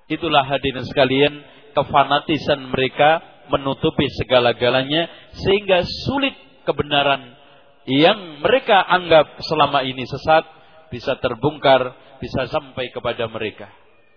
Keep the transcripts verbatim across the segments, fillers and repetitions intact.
Itulah hadirin sekalian, kefanatisan mereka menutupi segala-galanya sehingga sulit kebenaran yang mereka anggap selama ini sesat bisa terbongkar, bisa sampai kepada mereka.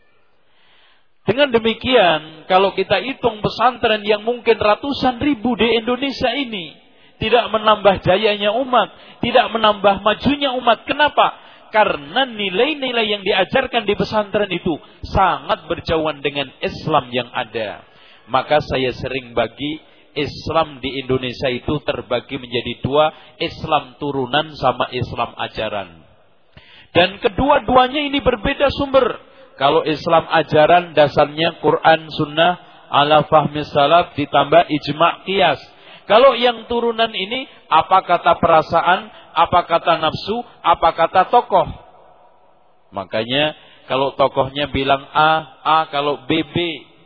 Dengan demikian, kalau kita hitung pesantren yang mungkin ratusan ribu di Indonesia ini, tidak menambah jayanya umat, tidak menambah majunya umat. Kenapa? Karena nilai-nilai yang diajarkan di pesantren itu sangat berjauhan dengan Islam yang ada. Maka saya sering bagi Islam di Indonesia itu terbagi menjadi dua, Islam turunan sama Islam ajaran. Dan kedua-duanya ini berbeda sumber. Kalau Islam ajaran dasarnya Quran, Sunnah, ala fahmi salaf ditambah ijma' qiyas. Kalau yang turunan ini apa kata perasaan, apa kata nafsu, apa kata tokoh. Makanya kalau tokohnya bilang A, A, kalau B, B.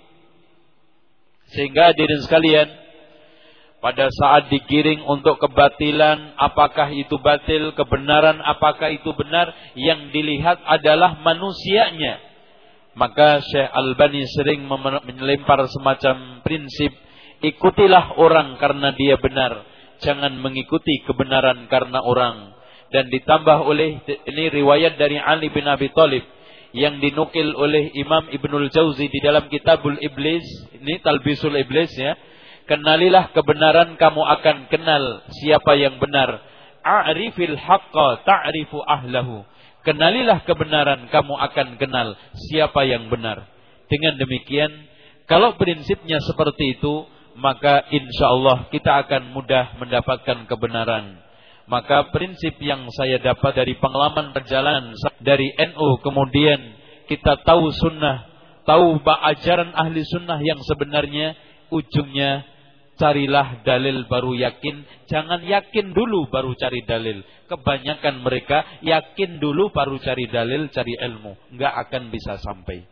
Sehingga hadirin sekalian, pada saat digiring untuk kebatilan, apakah itu batil, kebenaran, apakah itu benar, yang dilihat adalah manusianya. Maka Syekh Albani sering melempar semacam prinsip, ikutilah orang karena dia benar, jangan mengikuti kebenaran karena orang. Dan ditambah oleh, ini riwayat dari Ali bin Abi Thalib yang dinukil oleh Imam Ibnul Jauzi di dalam Kitabul Iblis, ini Talbisul Iblis ya. Kenalilah kebenaran, kamu akan kenal siapa yang benar. A'rifil haqqa ta'rifu ahlahu. Kenalilah kebenaran, kamu akan kenal siapa yang benar. Dengan demikian, kalau prinsipnya seperti itu, maka insya Allah kita akan mudah mendapatkan kebenaran. Maka prinsip yang saya dapat dari pengalaman perjalanan dari N U, kemudian kita tahu sunnah, tahu ajaran ahli sunnah yang sebenarnya, ujungnya carilah dalil baru yakin. Jangan yakin dulu baru cari dalil. Kebanyakan mereka yakin dulu baru cari dalil, cari ilmu. Enggak akan bisa sampai.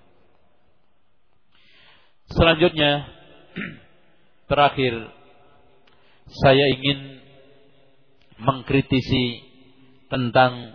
Selanjutnya, terakhir, saya ingin mengkritisi tentang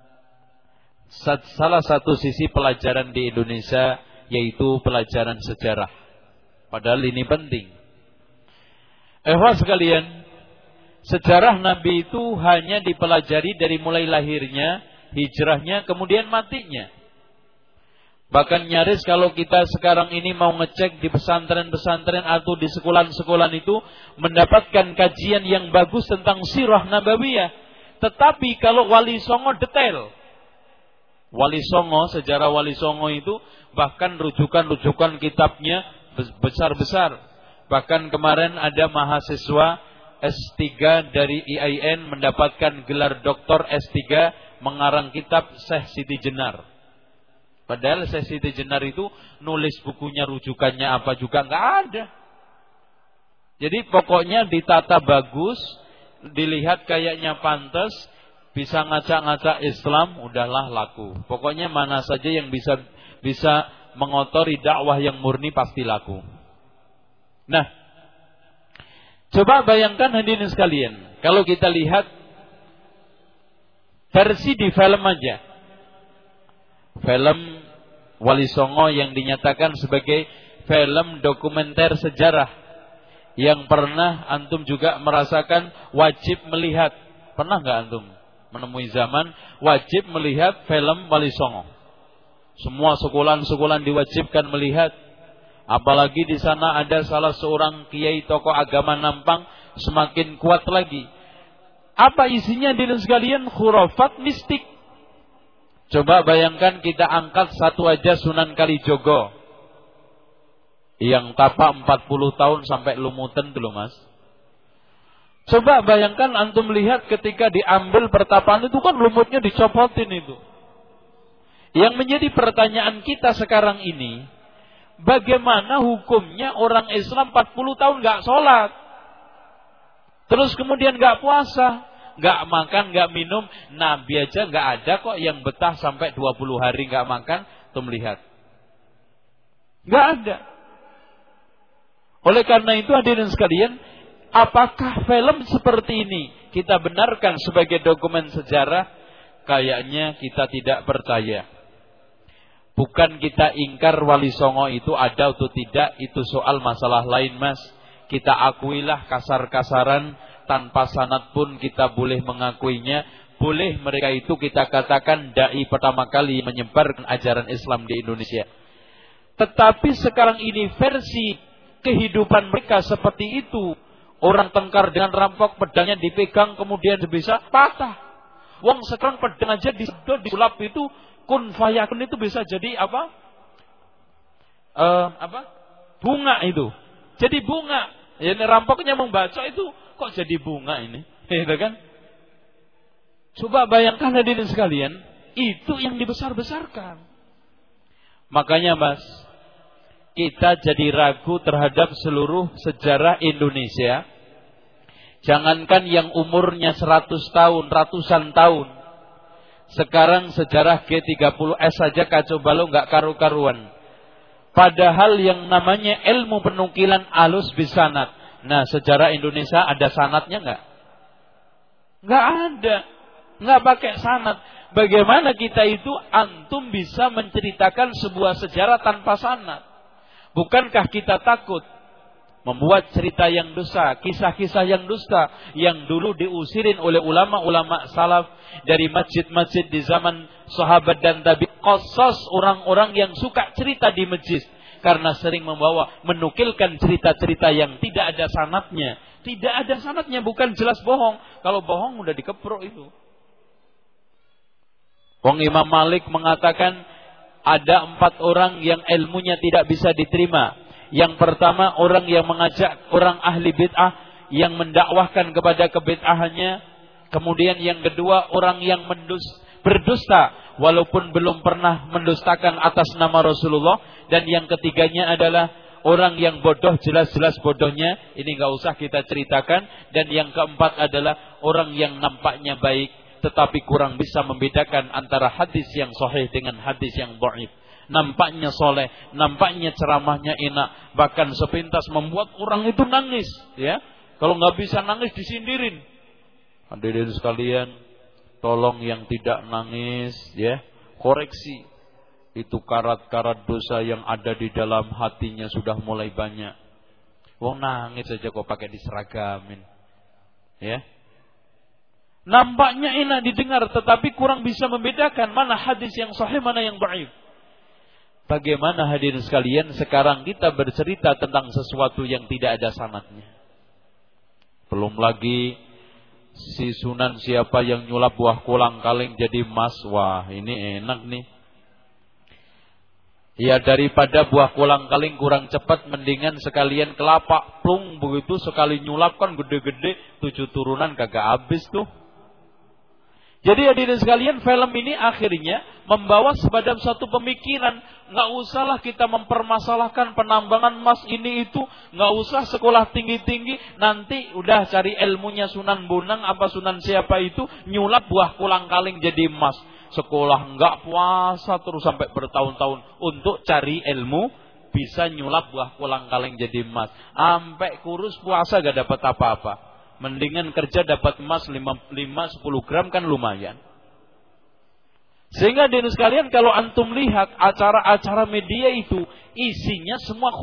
salah satu sisi pelajaran di Indonesia, yaitu pelajaran sejarah. Padahal ini penting. Ehwal sekalian, sejarah Nabi itu hanya dipelajari dari mulai lahirnya, hijrahnya, kemudian matinya. Bahkan nyaris kalau kita sekarang ini mau ngecek di pesantren-pesantren atau di sekolah-sekolah itu, mendapatkan kajian yang bagus tentang sirah nabawiyah. Tetapi kalau Wali Songo detail. Wali Songo, sejarah Wali Songo itu bahkan rujukan-rujukan kitabnya besar-besar. Bahkan kemarin ada mahasiswa S tiga dari I A I N mendapatkan gelar doktor S tiga mengarang kitab Syekh Siti Jenar. Padahal Syekh Siti Jenar itu nulis bukunya, rujukannya apa juga nggak ada. Jadi pokoknya ditata bagus, dilihat kayaknya pantas, bisa ngacak-ngacak Islam, udahlah laku. Pokoknya mana saja yang bisa bisa mengotori dakwah yang murni pasti laku. Nah, coba bayangkan hadirin sekalian, kalau kita lihat versi di film aja, film Wali Songo yang dinyatakan sebagai film dokumenter sejarah, yang pernah antum juga merasakan wajib melihat. Pernah nggak antum menemui zaman wajib melihat film Wali Songo? Semua sekolah-sekolah diwajibkan melihat. Apalagi di sana ada salah seorang kiai tokoh agama nampang, semakin kuat lagi. Apa isinya hadirin sekalian? Khurafat mistik. Coba bayangkan kita angkat satu aja Sunan Kalijogo yang tapak empat puluh tahun sampai lumutan dulu mas. Coba bayangkan antum lihat ketika diambil pertapaan itu kan lumutnya dicopotin itu. Yang menjadi pertanyaan kita sekarang ini, bagaimana hukumnya orang Islam empat puluh tahun gak sholat, terus kemudian gak puasa, gak makan, gak minum. Nabi aja gak ada kok yang betah sampai dua puluh hari gak makan. Tuh melihat, gak ada. Oleh karena itu hadirin sekalian, apakah film seperti ini kita benarkan sebagai dokumen sejarah? Kayaknya kita tidak percaya. Bukan kita ingkar Wali Songo itu ada atau tidak, itu soal masalah lain mas. Kita akuilah kasar-kasaran, tanpa sanad pun kita boleh mengakuinya. Boleh mereka itu kita katakan dai pertama kali menyebarkan ajaran Islam di Indonesia. Tetapi sekarang ini versi kehidupan mereka seperti itu. Orang tengkar dengan rampok, pedangnya dipegang kemudian bisa patah. Wong sekarang pedang aja disedot, disulap itu kun fayakun itu bisa jadi apa? Uh, apa? Bunga itu. Jadi bunga. Ya, ini rampoknya membaca itu kok jadi bunga ini? Gitu kan? Coba bayangkan hadirin sekalian, itu yang dibesar-besarkan. Makanya mas, kita jadi ragu terhadap seluruh sejarah Indonesia. Jangankan yang umurnya seratus tahun, ratusan tahun. Sekarang sejarah G tiga puluh S saja kacau balau nggak karu-karuan. Padahal yang namanya ilmu penukilan alus bisanad. Nah, sejarah Indonesia ada sanadnya nggak? Nggak ada. Nggak pakai sanad. Bagaimana kita itu antum bisa menceritakan sebuah sejarah tanpa sanad? Bukankah kita takut membuat cerita yang dusta, kisah-kisah yang dusta yang dulu diusirin oleh ulama-ulama salaf dari masjid-masjid di zaman sahabat dan tabi, qasas orang-orang yang suka cerita di masjid karena sering membawa menukilkan cerita-cerita yang tidak ada sanadnya. Tidak ada sanadnya, bukan jelas bohong. Kalau bohong udah dikeprok itu. Wong Imam Malik mengatakan ada empat orang yang ilmunya tidak bisa diterima. Yang pertama orang yang mengajak orang ahli bid'ah yang mendakwahkan kepada kebid'ahannya. Kemudian yang kedua orang yang mendus, berdusta walaupun belum pernah mendustakan atas nama Rasulullah. Dan yang ketiganya adalah orang yang bodoh, jelas-jelas bodohnya. Ini gak usah kita ceritakan. Dan yang keempat adalah orang yang nampaknya baik tetapi kurang bisa membedakan antara hadis yang sahih dengan hadis yang dhaif. Nampaknya soleh, nampaknya ceramahnya enak, bahkan sepintas membuat orang itu nangis, ya. Kalau nggak bisa nangis disindirin. Hadirin sekalian, tolong yang tidak nangis, ya, koreksi. Itu karat-karat dosa yang ada di dalam hatinya sudah mulai banyak. Wong nangis saja kok pakai diseragamin, ya. Nampaknya enak didengar, tetapi kurang bisa membedakan mana hadis yang sahih, mana yang dhaif. Bagaimana hadirin sekalian sekarang kita bercerita tentang sesuatu yang tidak ada sanadnya. Belum lagi si Sunan siapa yang nyulap buah kolang kaling jadi emas. Wah, ini enak nih. Ya, daripada buah kolang kaling kurang cepat, mendingan sekalian kelapa plung begitu, sekali nyulap kan gede-gede, tujuh turunan kagak habis tuh. Jadi hadirin sekalian, film ini akhirnya membawa sebadan satu pemikiran. Nggak usahlah kita mempermasalahkan penambangan emas ini itu. Nggak usah sekolah tinggi-tinggi. Nanti udah cari ilmunya Sunan Bonang apa Sunan siapa itu, nyulap buah kolang kaling jadi emas. Sekolah nggak puasa terus sampai bertahun-tahun untuk cari ilmu bisa nyulap buah kolang kaling jadi emas. Sampai kurus puasa gak dapat apa-apa. Mendingan kerja dapat emas lima sampai sepuluh gram kan lumayan. Sehingga hadirin sekalian, kalau antum lihat acara-acara media itu isinya semua